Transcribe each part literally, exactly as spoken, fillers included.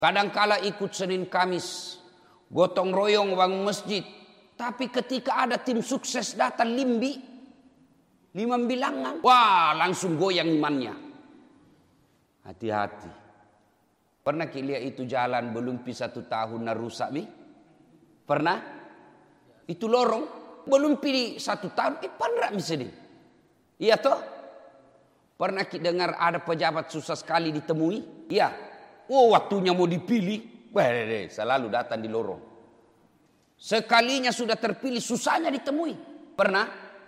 Kadangkala ikut Senin Kamis, gotong royong bangun masjid. Tapi ketika ada tim sukses datang limbi, lima bilangan, wah langsung goyang imannya. Hati-hati. Pernah lihat itu jalan belum pi satu tahun na rusak mi? Pernah? Itu lorong belum pi satu tahun, eh pandrak misalnya. Iya toh? Pernah kita dengar ada pejabat susah sekali ditemui? Iya. Oh waktunya mau dipilih, weh, selalu datang di lorong. Sekalinya sudah terpilih susahnya ditemui. Pernah?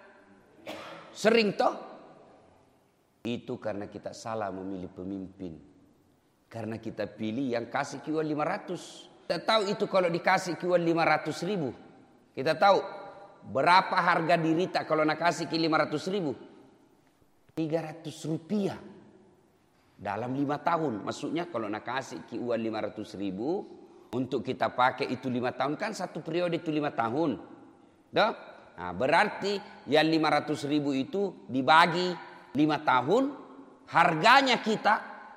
Sering toh? Itu karena kita salah memilih pemimpin. Karena kita pilih yang kasih kiwan lima ratus. Kita tahu itu kalau dikasih kiwan lima ratus ribu. Kita tahu berapa harga diri tak kalau nak kasih ki lima ratus ribu. tiga ratus rupiah. Dalam lima tahun. Maksudnya kalau nak kasih ki uang lima ratus ribu. Untuk kita pakai itu lima tahun. Kan satu periode itu lima tahun. Dah? Nah, berarti yang lima ratus ribu itu dibagi lima tahun. Harganya kita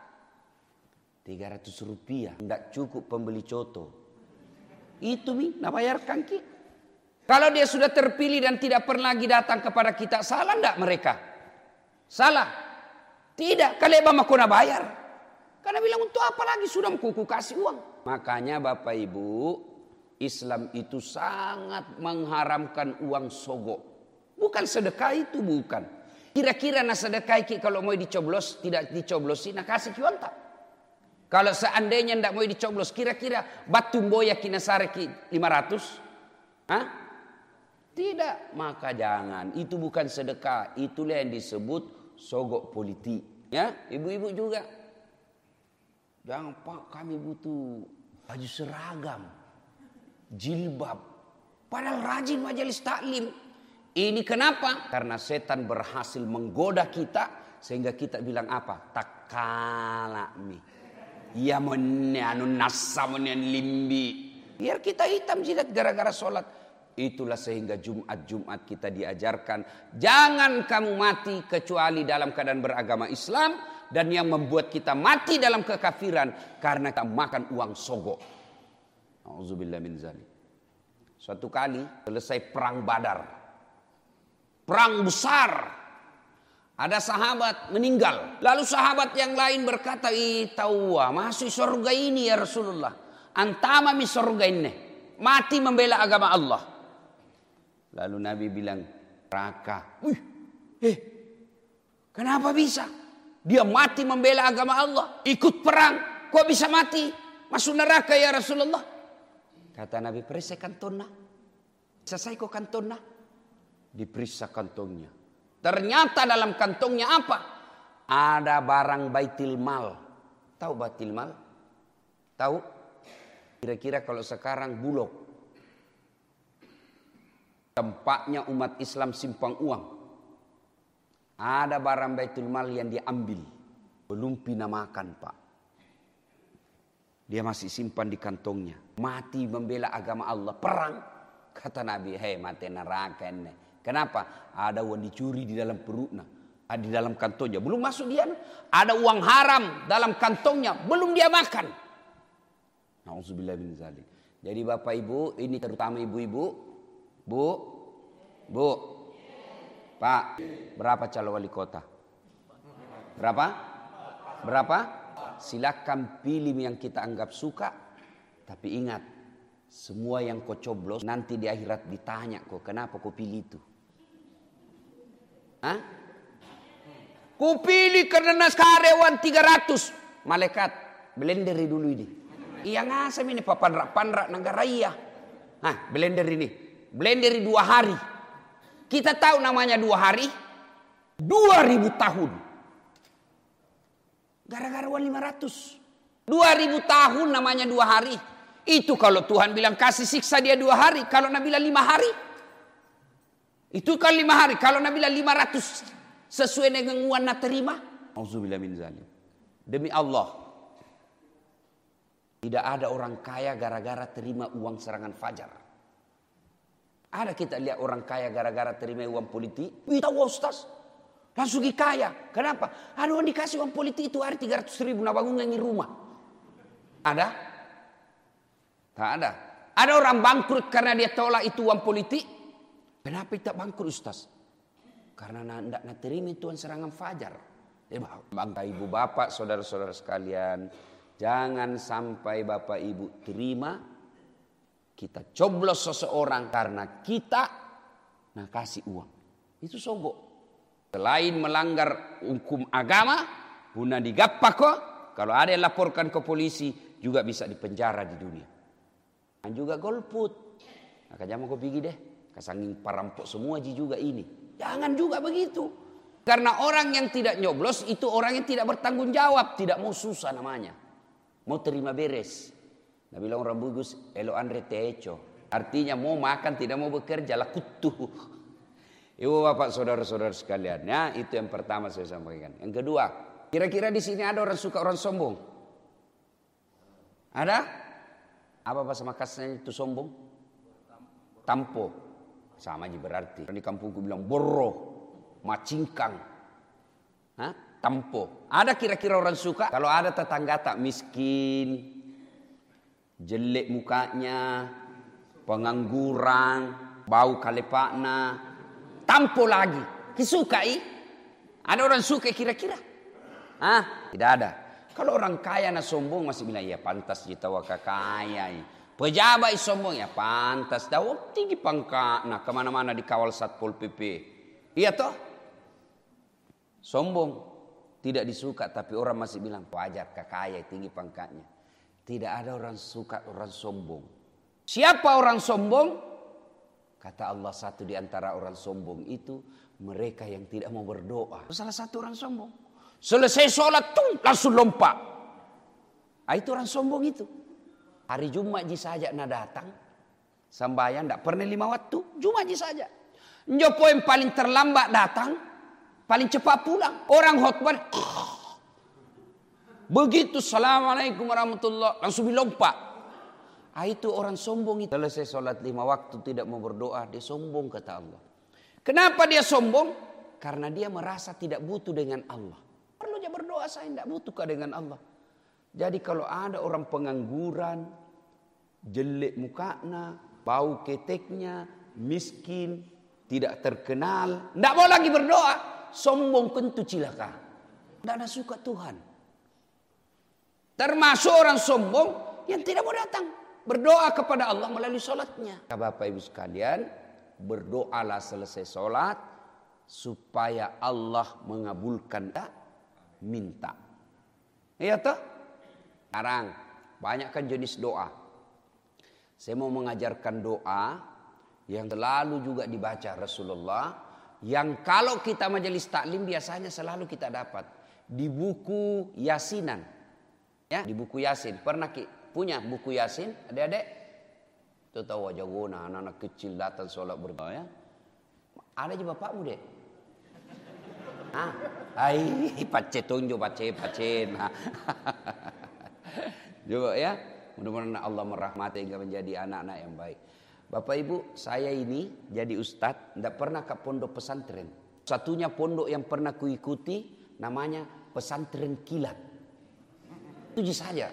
tiga ratus rupiah. Tidak cukup pembeli coto. Itu mi, nak bayarkan ki. Kalau dia sudah terpilih dan tidak pernah lagi datang kepada kita. Salah tidak mereka? Salah. Tidak. Kalau mama kau nak bayar. Karena bilang untuk apa lagi sudah kuku kasih uang. Makanya Bapak Ibu, Islam itu sangat mengharamkan uang sogok. Bukan sedekah itu, bukan. Kira-kira nak sedekah kalau mau dicoblos, tidak dicoblosin, nak kasih kiwan tak? Kalau seandainya tidak mau dicoblos, kira-kira batu boya kina sareki lima ratus? Hah? Tidak, maka jangan. Itu bukan sedekah, itulah yang disebut sogok politik. Ya, ibu-ibu juga. Jangan Pak, kami butuh baju seragam, jilbab. Padahal rajin majelis taklim. Ini kenapa? Karena setan berhasil menggoda kita sehingga kita bilang apa? Takala mi. Ya anu nasamonian limbi. Biar kita hitam jidat gara-gara sholat. Itulah sehingga Jumat-Jumat kita diajarkan. Jangan kamu mati kecuali dalam keadaan beragama Islam. Dan yang membuat kita mati dalam kekafiran. Karena kita makan uang sogok. Auzubillah min zalik. Suatu kali selesai perang Badar. Perang besar. Ada sahabat meninggal. Lalu sahabat yang lain berkata, ih tahu masuk surga ini ya Rasulullah. Antama mi surga ini. Mati membela agama Allah. Lalu Nabi bilang, neraka. Wih, eh, kenapa bisa? Dia mati membela agama Allah. Ikut perang, kok bisa mati? Masuk neraka ya Rasulullah. Kata Nabi, periksa kantongnya. Selesai kok kantongnya. Diperiksa kantongnya. Ternyata dalam kantongnya apa? Ada barang baitil mal. Tahu baitil mal? Tahu? Kira-kira kalau sekarang Bulog. Tempatnya umat Islam simpang uang. Ada barang baitul mal yang diambil. Belum pinamakan Pak. Dia masih simpan di kantongnya. Mati membela agama Allah. Perang. Kata Nabi, hei mati neraka ini. Kenapa? Ada uang dicuri di dalam perutnya. Di dalam kantongnya. Belum masuk dia. Ada uang haram dalam kantongnya. Belum dia makan. Nauzubillah min zalik. Jadi Bapak Ibu, ini terutama ibu-ibu. Bu, Bu, Pak, berapa calon wali kota? Berapa? Berapa? Silakan pilih yang kita anggap suka. Tapi ingat, semua yang kau coblos nanti di akhirat ditanya kau kenapa kau pilih itu. Hah? Kau pilih karena karyawan tiga ratus. Malaikat, blenderi dulu ini. Iya ngasam ini papan-papan negara iya. Hah, blender ini. Blender dua hari. Kita tahu namanya dua hari. Dua ribu tahun. Gara-gara uang lima ratus. Dua ribu tahun namanya dua hari. Itu kalau Tuhan bilang kasih siksa dia dua hari. Kalau Nabi bilang lima hari. Itu kan lima hari. Kalau Nabi bilang lima ratus. Sesuai dengan uang nak terima. Auzubillah min zalik. Demi Allah. Tidak ada orang kaya gara-gara terima uang serangan fajar. Ada kita lihat orang kaya gara-gara terima uang politik. Wih tahu Ustaz. Langsung kaya. Kenapa? Ada orang dikasih uang politik itu hari tiga ratus ribu. Nah bangun ngangin rumah. Ada? Tak ada. Ada orang bangkrut karena dia tolak itu uang politik. Kenapa tak bangkrut Ustaz? Karena tidak nak terima tuan serangan fajar. Ya, bangga ibu bapak, saudara-saudara sekalian. Jangan sampai bapak ibu terima kita coblos seseorang karena kita nak kasih uang. Itu sogok. Selain melanggar hukum agama, guna digappako, kalau ada yang laporkan ke polisi juga bisa dipenjara di dunia. Dan juga golput. Maka jangan kau pergi deh. Kasanging parampok semua juga ini. Jangan juga begitu. Karena orang yang tidak nyoblos itu orang yang tidak bertanggung jawab. Tidak mau susah namanya. Mau terima beres. Nah bilang orang bagus, elo andre teco. Artinya mau makan tidak mau bekerja lah kutu. Ibu bapak saudara-saudara sekalian. Ya itu yang pertama saya sampaikan. Yang kedua. Kira-kira di sini ada orang suka orang sombong? Ada? Apa bahasa Makassarnya itu sombong? Tampo. Sama aja berarti. Di kampungku bilang borro, macingkang. Hah? Tampo. Ada kira-kira orang suka? Kalau ada tetangga tak miskin, jelek mukanya, pengangguran, bau kalepakna, tampo lagi. Disukai? Ada orang suka kira-kira? Hah? Tidak ada. Kalau orang kaya na sombong masih bilang ya pantas kita waka kaya. Pejabat sombong ya pantas. Dah tinggi pangkat nah kemana-mana dikawal Satpol P P. Iya toh? Sombong tidak disuka tapi orang masih bilang wajar kaya tinggi pangkatnya. Tidak ada orang suka orang sombong. Siapa orang sombong? Kata Allah satu di antara orang sombong itu mereka yang tidak mau berdoa. Salah satu orang sombong. Selesai sholat tuh langsung lompat. Ah, itu orang sombong itu. Hari Jumat ji saja nak datang. Sambayan tidak pernah lima waktu. Jumat ji saja. Njopo yang paling terlambat datang. Paling cepat pulang. Orang khotbah. Begitu assalamualaikum warahmatullahi langsung dilompat. Ah, itu orang sombong itu. Selesai sholat lima waktu tidak mau berdoa. Dia sombong kata Allah. Kenapa dia sombong? Karena dia merasa tidak butuh dengan Allah. Perlunya berdoa saya tidak butuhkah dengan Allah. Jadi kalau ada orang pengangguran, jelek mukanya, bau keteknya, miskin, tidak terkenal, tidak mau lagi berdoa, sombong tentu cilaka. Tidak ada suka Tuhan. Termasuk orang sombong yang tidak mau datang berdoa kepada Allah melalui sholatnya. Bapak Ibu sekalian, berdoalah selesai sholat supaya Allah mengabulkan minta. Iya toh? Sekarang banyak kan jenis doa. Saya mau mengajarkan doa yang selalu juga dibaca Rasulullah, yang kalau kita majelis taklim biasanya selalu kita dapat di buku Yasinan. Ya, di buku Yasin. Pernah punya buku Yasin, adik-adik? Itu tahu wajah guna anak-anak kecil datang sholat berdoa ya. Ada juga bapakmu deh. Ah, ai pace tunjuk pace pace. Nah. Juga ya, mudah-mudahan Allah merahmati hingga menjadi anak-anak yang baik. Bapak Ibu, saya ini jadi ustadz, tidak pernah ke pondok pesantren. Satunya pondok yang pernah kuikuti namanya pesantren kilat. Itu saja.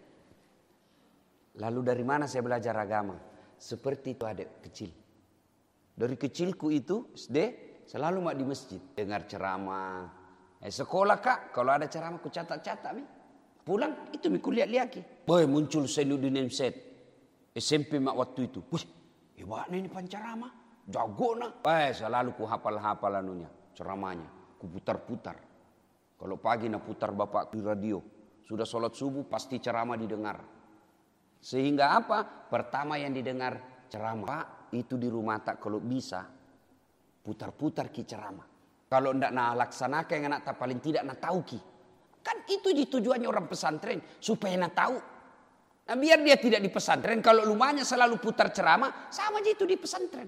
Lalu dari mana saya belajar agama? Seperti itu adik kecil. Dari kecilku itu S D selalu mak di masjid dengar ceramah. Eh, sekolah kak, kalau ada ceramah ku catat-catat nih. Pulang itu miku lihat-lihat. Boy muncul Sainuddin M Z S M P mak waktu itu. Wih, hebatnya ini pancarama, jago nah. Eh selalu ku hafal-hafal anunya, ceramahnya, ku putar-putar. Kalau pagi nak putar bapak di radio, sudah sholat subuh pasti ceramah didengar. Sehingga apa? Pertama yang didengar ceramah itu di rumah tak kalau bisa putar-putar ki ceramah. Kalau ndak nak laksanakan yang nak tak paling tidak nak tahu ki. Kan itu tujuannya orang pesantren supaya nak tahu. Nah, biar dia tidak di pesantren, kalau rumahnya selalu putar ceramah, sama aja itu di pesantren.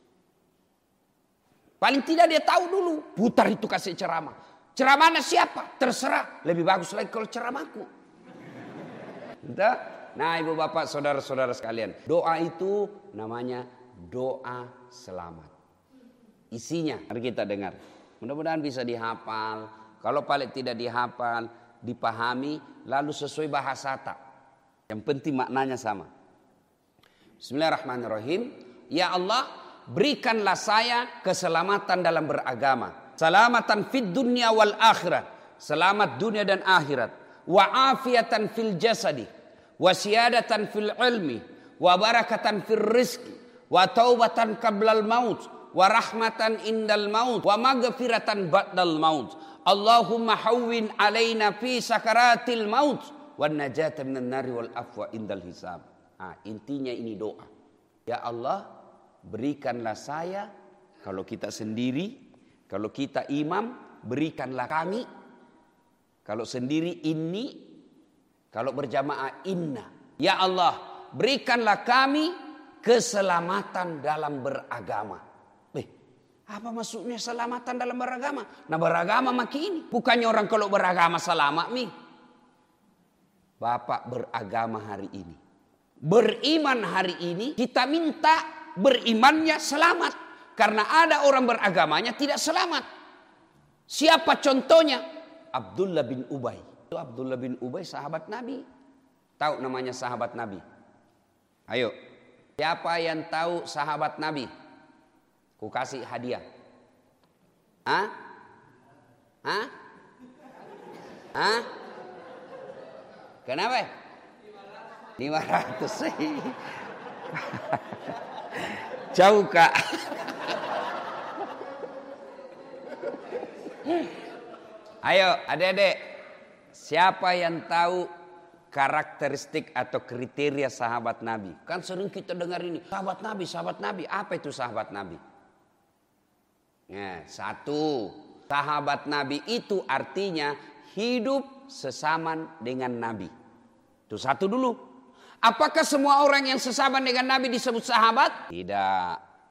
Paling tidak dia tahu dulu, putar itu kasih ceramah. Ceramahnya siapa? Terserah. Lebih bagus lagi kalau ceramahku. Nah, ibu bapak, saudara-saudara sekalian, doa itu namanya doa selamat. Isinya, mari kita dengar. Mudah-mudahan bisa dihafal. Kalau paling tidak dihafal, dipahami, lalu sesuai bahasa tak. Yang penting maknanya sama. Bismillahirrahmanirrahim. Ya Allah, berikanlah saya keselamatan dalam beragama. Selamatan fid dunya wal akhirat. Selamat dunia dan akhirat. Wa afiatan fil jasadi. Wa siyadatan fil ilmi. Wa barakatan fil rizki. Wa taubatan qablal maut. Wa rahmatan indal maut. Wa maghfiratan ba'dal maut. Allahumma hawwin alaina fi sakaratil maut. Wa najata minan nari wal afwa indal hisab. Ah, intinya ini doa. Ya Allah, berikanlah saya, kalau kita sendiri, kalau kita imam, berikanlah kami. Kalau sendiri ini, kalau berjamaah inna. Ya Allah, berikanlah kami keselamatan dalam beragama. Eh, apa maksudnya selamatan dalam beragama? Nah, beragama maki ini. Bukannya orang kalau beragama selamat nih. Bapak beragama hari ini. Beriman hari ini, kita minta berimannya selamat. Karena ada orang beragamanya tidak selamat. Siapa contohnya? Abdullah bin Ubay. Itu Abdullah bin Ubay sahabat Nabi. Tahu namanya sahabat Nabi? Ayo. Siapa yang tahu sahabat Nabi? Ku kasih hadiah. Hah? Hah? Hah? Kenapa? lima ratus. Jauh, Kak. Ayo adik-adik, siapa yang tahu karakteristik atau kriteria sahabat Nabi? Kan sering kita dengar ini, sahabat Nabi, sahabat Nabi. Apa itu sahabat Nabi? Nah, satu, sahabat Nabi itu artinya hidup sesaman dengan Nabi. Itu satu dulu. Apakah semua orang yang sesaman dengan Nabi disebut sahabat? Tidak.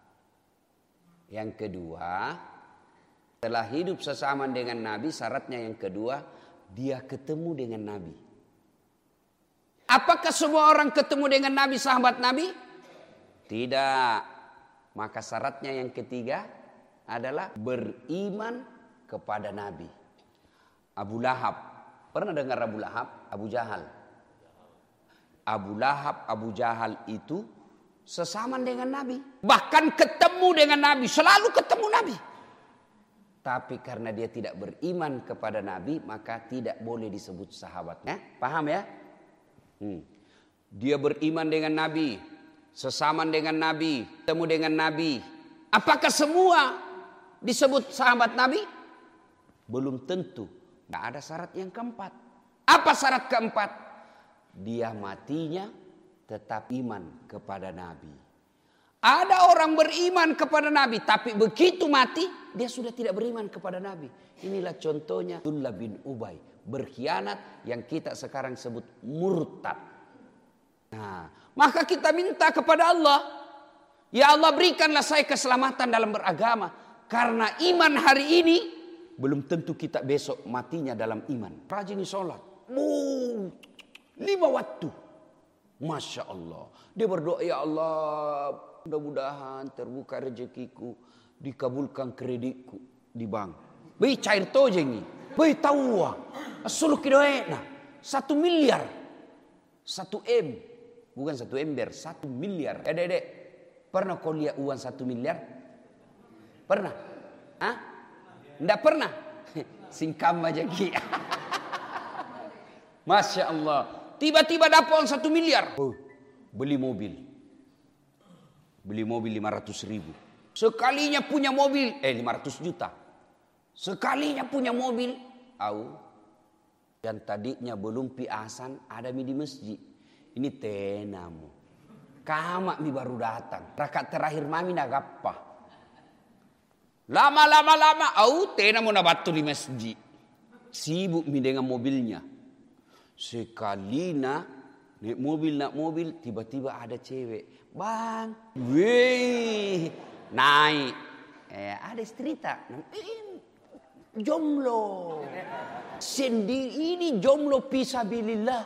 Yang kedua, setelah hidup sesaman dengan Nabi, syaratnya yang kedua, dia ketemu dengan Nabi. Apakah semua orang ketemu dengan Nabi, sahabat Nabi? Tidak. Maka syaratnya yang ketiga adalah beriman kepada Nabi. Abu Lahab. Pernah dengar Abu Lahab? Abu Jahal. Abu Lahab, Abu Jahal itu sesaman dengan Nabi. Bahkan ketemu dengan Nabi. Selalu ketemu Nabi. Tapi karena dia tidak beriman kepada Nabi, maka tidak boleh disebut sahabatnya. Paham ya? Hmm. Dia beriman dengan Nabi, sesaman dengan Nabi, ketemu dengan Nabi. Apakah semua disebut sahabat Nabi? Belum tentu. Tidak ada syarat yang keempat. Apa syarat keempat? Dia matinya tetap iman kepada Nabi. Ada orang beriman kepada Nabi, tapi begitu mati, dia sudah tidak beriman kepada Nabi. Inilah contohnya Abdullah bin Ubay. Berkhianat yang kita sekarang sebut murtad. Nah, maka kita minta kepada Allah. Ya Allah, berikanlah saya keselamatan dalam beragama. Karena iman hari ini, belum tentu kita besok matinya dalam iman. Rajin sholat. Oh, lima waktu. Masya Allah. Dia berdoa, ya Allah, mudah-mudahan terbuka rezekiku, dikabulkan kreditku di bank. Baik cair to jengi. Baik tahu wah. Asal kidoena satu miliar, satu m, bukan satu ember, satu miliar. Eh, dek, pernah kau lihat uang satu miliar? Pernah? Ah? Nggak pernah. Singkam aja ki. Masya Allah. Tiba-tiba dapat uang satu miliar. Oh, beli mobil. Beli mobil lima ratus ribu. Sekalinya punya mobil, eh lima ratus juta. Sekalinya punya mobil, au, yang tadinya belum piasan ada mi di masjid. Ini tenamu. Kamak mi baru datang. Rakaat terakhir mami nagappa. Lama-lama lama, au tenamu nabatu di masjid. Sibuk mi dengan mobilnya. Sekalinya naik mobil, naik mobil, tiba-tiba ada cewek. Bang, wih, naik. Eh, ada cerita. Eh, jomblo. Sendiri ini jomblo fisabilillah.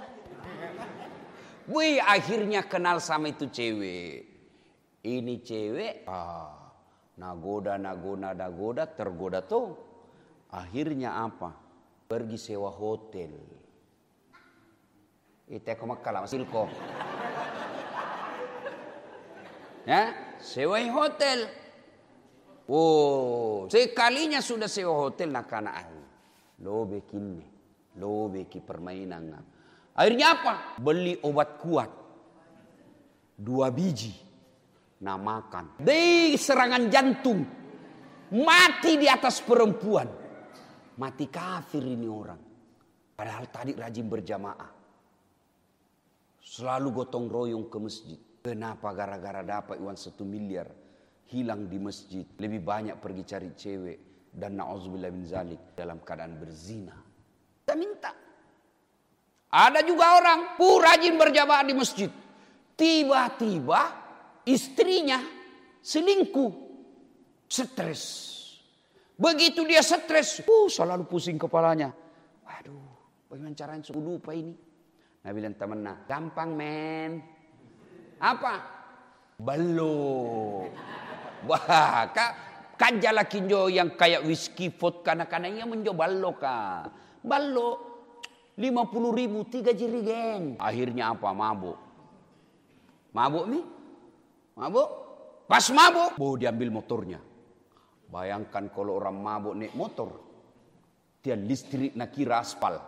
Wih, akhirnya kenal sama itu cewek. Ini cewek, ah, nagoda, nagoda, nagoda, tergoda tuh. Akhirnya apa? Pergi sewa hotel. Itu aku makan lah, silko. Ya, sewa hotel. Oh, sekalinya sudah sewa hotel nak kana ahli. Lobe kini, lobe ki permainan. Akhirnya apa? Beli obat kuat. Dua biji. Nah makan. Di serangan jantung. Mati di atas perempuan. Mati kafir ini orang. Padahal tadi rajin berjamaah. Selalu gotong royong ke masjid. Kenapa gara-gara dapat uang satu miliar. Hilang di masjid. Lebih banyak pergi cari cewek. Dan na'udzubillah min zalik. Dalam keadaan berzina. Kita minta. Ada juga orang. Pun rajin berjamaah di masjid. Tiba-tiba istrinya selingkuh. Stres. Begitu dia stres. Uh, selalu pusing kepalanya. Waduh. Bagaimana caranya sudah lupa ini? Nah bilang temennya. Gampang men. Apa? Ballo. Wah, kak kan jala kinjo yang kayak whisky vodka karena menjo ballo ka. Ballo lima puluh ribu tiga jerigen. Akhirnya apa? Mabuk. Mabuk nih? Mabuk? Pas mabuk, boh diambil motornya. Bayangkan kalau orang mabuk naik motor, dia listrik nak kira aspal.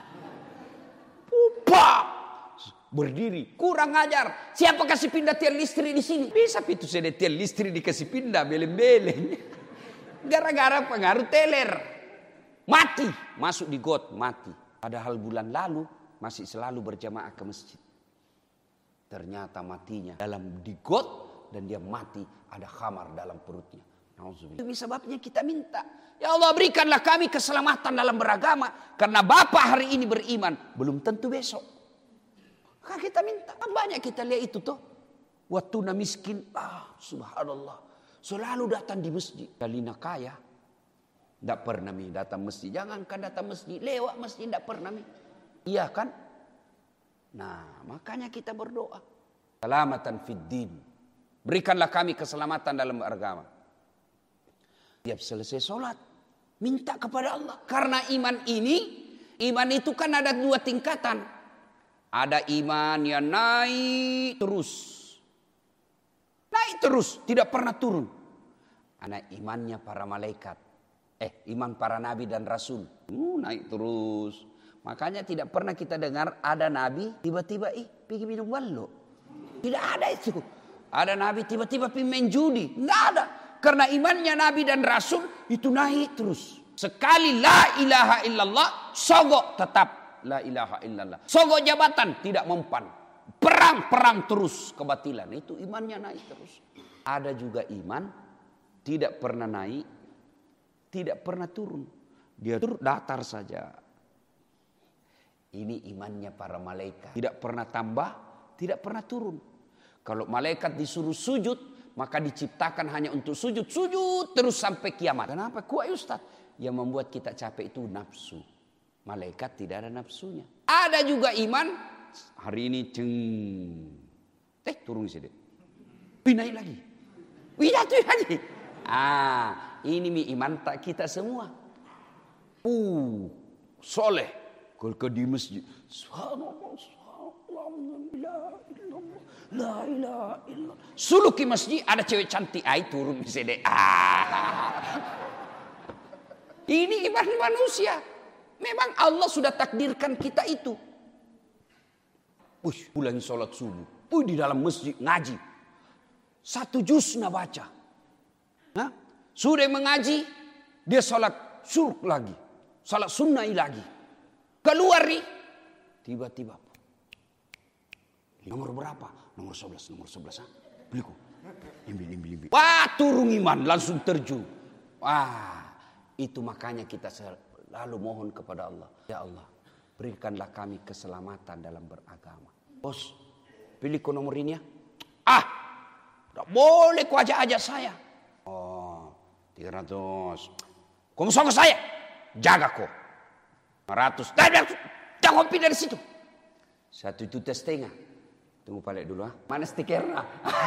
Pupa! Berdiri, kurang ajar. Siapa kasih pindah tiang listrik di sini? Bisa itu saya tiang listrik dikasih pindah beleng-beleng. Gara-gara pengaruh teler. Mati, masuk di got, mati. Padahal bulan lalu masih selalu berjamaah ke masjid. Ternyata matinya dalam di got dan dia mati ada khamar dalam perutnya. Itu sebabnya kita minta. Ya Allah berikanlah kami keselamatan dalam beragama. Karena Bapak hari ini beriman. Belum tentu besok. Maka kita minta. Banyak kita lihat itu tuh. Waktu na miskin. Ah subhanallah. Selalu datang di masjid. Kalina kaya. Tidak pernah mi datang masjid. Jangankan datang masjid. Lewat masjid tidak pernah mi. Iya kan? Nah makanya kita berdoa. Selamatan fid din. Berikanlah kami keselamatan dalam beragama. Tiap selesai sholat. Minta kepada Allah. Karena iman ini. Iman itu kan ada dua tingkatan. Ada iman yang naik terus. Naik terus. Tidak pernah turun. Ada imannya para malaikat. Eh iman para nabi dan rasul. Uh, naik terus. Makanya tidak pernah kita dengar ada nabi. Tiba-tiba ih pergi minum ballo. Tidak ada itu. Ada nabi tiba-tiba pergi main judi. Tidak ada. Karena imannya nabi dan rasul itu naik terus. Sekali la ilaha illallah. Sogok tetap. La ilaha illallah. Sogok jabatan tidak mempan. Perang-perang terus kebatilan. Itu imannya naik terus. Ada juga iman tidak pernah naik, tidak pernah turun. Dia turun datar saja. Ini imannya para malaikat. Tidak pernah tambah, tidak pernah turun. Kalau malaikat disuruh sujud, maka diciptakan hanya untuk sujud. Sujud terus sampai kiamat. Kenapa? Kuat Ustaz. Yang membuat kita capek itu nafsu. Malaikat tidak ada nafsunya. Ada juga iman. Hari ini ceng. Eh turun sini. Wih naik lagi. Wih jatuh lagi. Ah ini mi iman tak kita semua. Uh soleh. Kalau ke di masjid. Subhanallah. Subhanallah. La ilaha illallah. Suluk ke masjid ada cewek cantik. Ay turun di sini. Ah. Ini iman manusia. Memang Allah sudah takdirkan kita itu. Wih, pulang sholat subuh. Wih, di dalam masjid ngaji. Satu juz nak baca. Nah, sudah mengaji, dia sholat syuruk lagi. Sholat sunnah lagi. Keluar nih. Tiba-tiba. Nomor berapa? Nomor sebelas. Nomor sebelas. Beliku. Imbil, imbil, imbil. Wah, turun iman. Langsung terjun. Wah, itu makanya kita lalu mohon kepada Allah. Ya Allah, berikanlah kami keselamatan dalam beragama. Bos, pilih ke nomor ini ya. Ah, tidak boleh kau ajak-ajak saya. Oh, tiga ratus. Kau sama saya, jaga kau. lima ratus. Jangan pergi dari situ. Satu juta setengah. Tunggu balik dulu ah. Mana stikernya?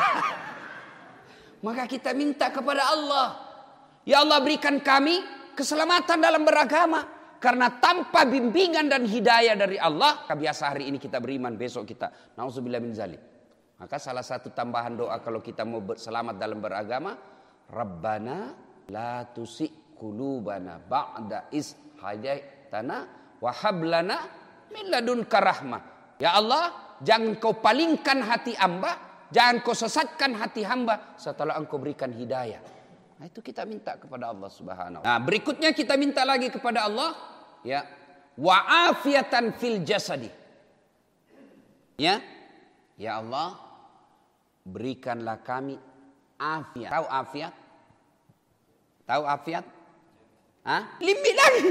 Maka kita minta kepada Allah. Ya Allah berikan kami keselamatan dalam beragama. Karena tanpa bimbingan dan hidayah dari Allah. Biasa hari ini kita beriman, besok kita na'udzubillah min zalik. Maka salah satu tambahan doa kalau kita mau selamat dalam beragama, Rabbana la tusi' qulubana ba'da is hadaitana wa hab lana min ladunka rahmah. Ya Allah, jangan kau palingkan hati hamba, jangan kau sesatkan hati hamba setelah engkau berikan hidayah. Nah, itu kita minta kepada Allah Subhanahu wa ta'ala. Nah, berikutnya kita minta lagi kepada Allah, ya, wa afiatan fil jasadi. Ya. Ya Allah, berikanlah kami afiat. Tahu afiat? Tahu afiat? Hah? Limbi lagi.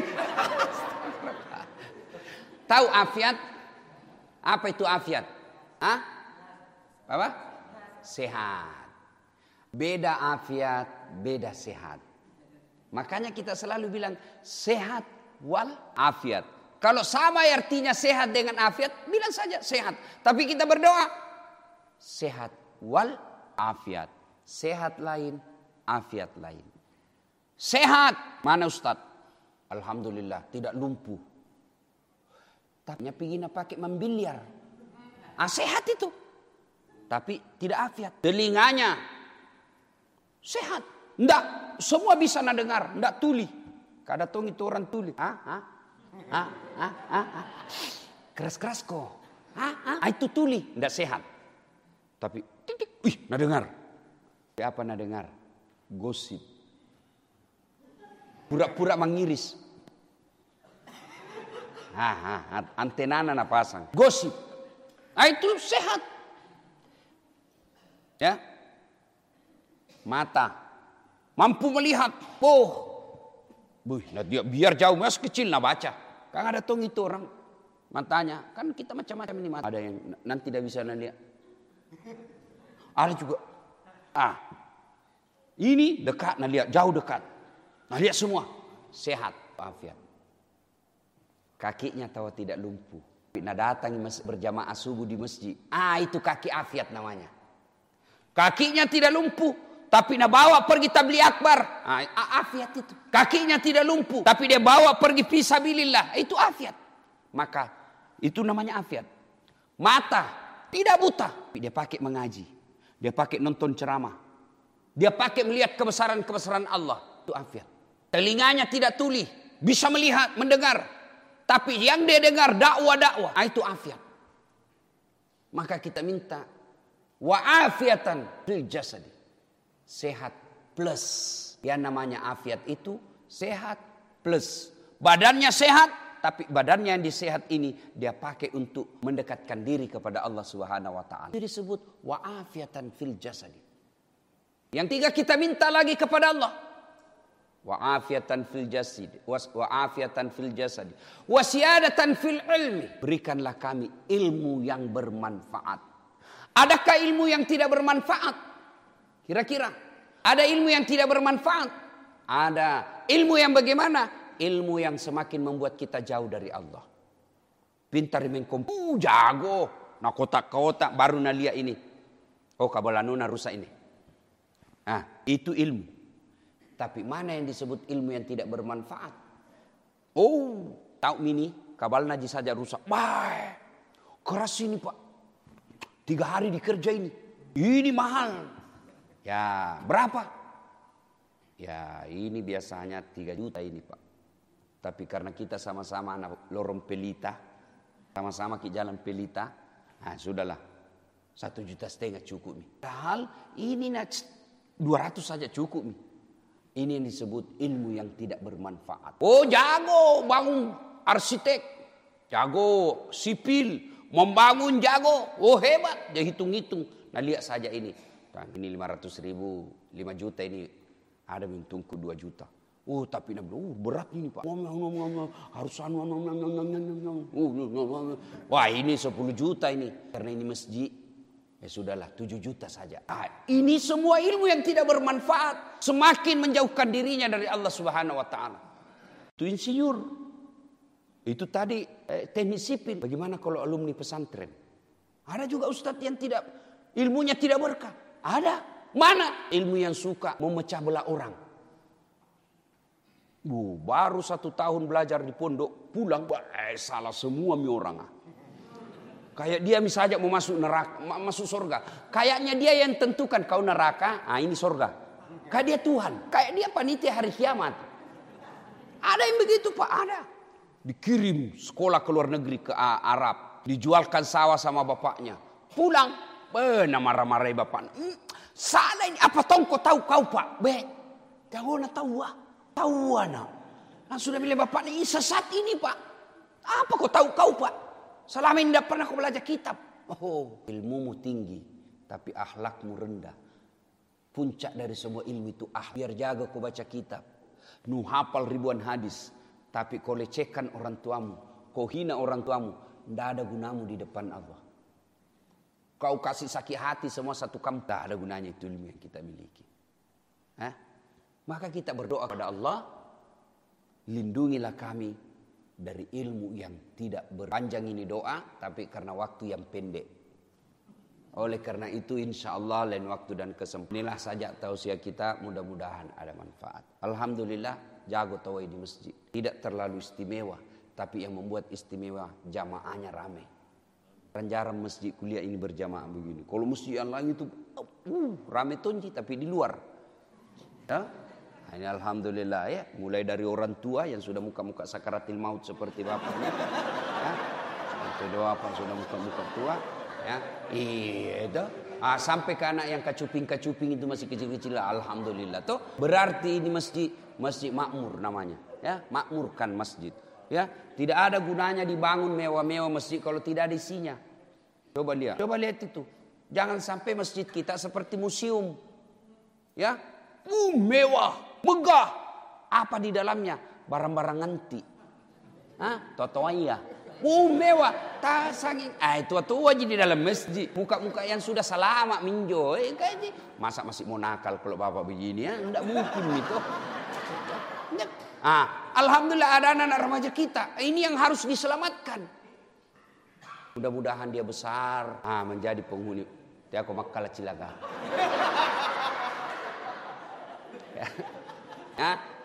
Tahu afiat? Apa itu afiat? Hah? Apa? Sehat. Beda afiat, beda sehat. Makanya kita selalu bilang sehat wal afiat. Kalau sama artinya sehat dengan afiat, bilang saja sehat. Tapi kita berdoa sehat wal afiat. Sehat lain, afiat lain. Sehat, mana Ustaz? Alhamdulillah, tidak lumpuh. Tapi pingin pakai membiliar. Ah, sehat itu. Tapi tidak afiat. Telinganya sehat. Enggak, semua bisa nak dengar, enggak tuli. Kada tong itu orang tuli. Ah, ah. Ah, ah, ah, ah. Keras-keras kok. Ah, ah. Itu tuli, enggak sehat. Tapi titik, wih, nak dengar. Apa nak dengar? Gosip. Pura-pura mengiris. Ah, ah, antena nak pasang. Gosip. Ah, itu sehat. Ya. Mata. Mampu melihat. Oh. Buh, nah dia biar jauh mas kecil nak baca. Kan ada tong itu orang matanya. Kan kita macam-macam ini mata. Ada yang nanti tidak bisa lihat. Ada juga. Ah. Ini dekat nak lihat, jauh dekat. Nah lihat semua sehat, afiat. Kakinya tahu tidak lumpuh. Nak datang berjamaah subuh di masjid. Ah itu kaki afiat namanya. Kakinya tidak lumpuh, tapi nak bawa pergi tabligh akbar. Ah, afiat itu. Kakinya tidak lumpuh, tapi dia bawa pergi fisabilillah. Itu afiat. Maka itu namanya afiat. Mata tidak buta, dia pakai mengaji. Dia pakai nonton ceramah. Dia pakai melihat kebesaran-kebesaran Allah. Itu afiat. Telinganya tidak tuli, bisa melihat, mendengar. Tapi yang dia dengar dakwah-dakwah, itu afiat. Maka kita minta wa afiatan fil jasadi. Sehat plus. Yang namanya afiat itu sehat plus. Badannya sehat, tapi badannya yang disehat ini dia pakai untuk mendekatkan diri kepada Allah Subhanahu wa taala. Itu disebut wa afiatan fil jasadi. Yang tiga kita minta lagi kepada Allah. Wa afiatan fil jasad, wa afiatan fil jasad, wa siyadatan fil ilmi. Berikanlah kami ilmu yang bermanfaat. Adakah ilmu yang tidak bermanfaat? Kira-kira ada ilmu yang tidak bermanfaat? Ada. Ilmu yang bagaimana? Ilmu yang semakin membuat kita jauh dari Allah. Pintar mengkompu, uh, jago. Nah kotak-kotak baru nak lihat ini. Oh kabalanuna rusak ini. Ah, itu ilmu. Tapi mana yang disebut ilmu yang tidak bermanfaat? Oh, tahu mini, kabal naji saja rusak. Bah, keras ini pak. Tiga hari dikerja ini. Ini mahal. Ya, berapa? Ya, ini biasanya tiga juta ini pak. Tapi karena kita sama-sama anak lorong Pelita, sama-sama ke jalan Pelita, nah sudahlah. Satu juta setengah cukup nih. Padahal ini nak dua ratus saja cukup nih. Ini yang disebut ilmu yang tidak bermanfaat. Oh jago bangun arsitek, jago sipil, membangun jago. Oh hebat, dia hitung-hitung. Nah lihat saja ini. Nah, ini lima ratus ribu, lima juta ini ada untungku dua juta. Oh tapi oh, berat ini pak. Harus anu. Wah ini sepuluh juta ini. Karena ini masjid. Ya sudahlah tujuh juta saja. Ah, ini semua ilmu yang tidak bermanfaat. Semakin menjauhkan dirinya dari Allah Subhanahu wa ta'ala. Itu insinyur. Itu tadi eh, teknik sipil. Bagaimana kalau alumni pesantren? Ada juga ustadz yang tidak, ilmunya tidak berkah. Ada. Mana? Ilmu yang suka memecah belah orang. Bu, baru satu tahun belajar di pondok. Pulang, eh, salah semua mi orang. Kayak dia misalnya mau masuk neraka, masuk surga. Kayaknya dia yang tentukan kau neraka, ah ini surga. Kayak dia Tuhan, kayak dia panitia hari kiamat. Ada yang begitu Pak, ada. Dikirim sekolah ke luar negeri ke Arab, dijualkan sawah sama bapaknya. Pulang, benar marah-marah bapak. Hmm, salah ini, apa tongko tahu kau Pak? Be, jangan tahu ah, tahu anak. Langsung sudah bilang bapak ini sesat ini Pak. Apa kau tahu kau Pak? Selama ini tidak pernah kau belajar kitab. Oh, ilmumu tinggi, tapi akhlakmu rendah. Puncak dari semua ilmu itu ah. Biar jaga kau baca kitab. Nu hafal ribuan hadis, tapi kau lecehkan orang tuamu, kau hina orang tuamu, tidak ada gunamu di depan Allah. Kau kasih sakit hati semua satu kampung, tidak ada gunanya itu ilmu yang kita miliki. Hah? Maka kita berdoa kepada Allah, lindungilah kami dari ilmu yang tidak berpanjang ini doa, tapi karena waktu yang pendek. Oleh karena itu insya Allah lain waktu dan kesempatan. Inilah saja tausiah kita, mudah-mudahan ada manfaat. Alhamdulillah jago tawai di masjid. Tidak terlalu istimewa, tapi yang membuat istimewa jamaahnya ramai. Jarang masjid kuliah ini berjamaah begini. Kalau masjid yang lain itu uh, ramai tonji tapi di luar. Ya? Ini alhamdulillah ya, mulai dari orang tua yang sudah muka-muka sakaratil maut seperti bapaknya, ya, itu doa apa sudah muka-muka tua, ya, iya itu, ah, sampai ke anak yang kacuping-kacuping itu masih kecil-kecil, alhamdulillah. Tuh berarti ini masjid masjid makmur namanya, ya, makmurkan masjid, ya, tidak ada gunanya dibangun mewah-mewah masjid kalau tidak ada isinya. Coba lihat, coba lihat itu, jangan sampai masjid kita seperti museum, ya, uh, mewah. Megah. Apa di dalamnya? Barang-barang nganti. Hah? Totoaya. Uh, mewah. Tak sanging. Ah, itu tua aja di dalam masjid. Muka-muka yang sudah selama minjo. Eh, kayak masa masih mau nakal kalau bapak begini ya? Enggak mungkin itu. Ah, alhamdulillah ada anak-anak remaja kita. Ini yang harus diselamatkan. Mudah-mudahan dia besar. Ah, menjadi penghuni. Dia kok makala cilaga. Ya.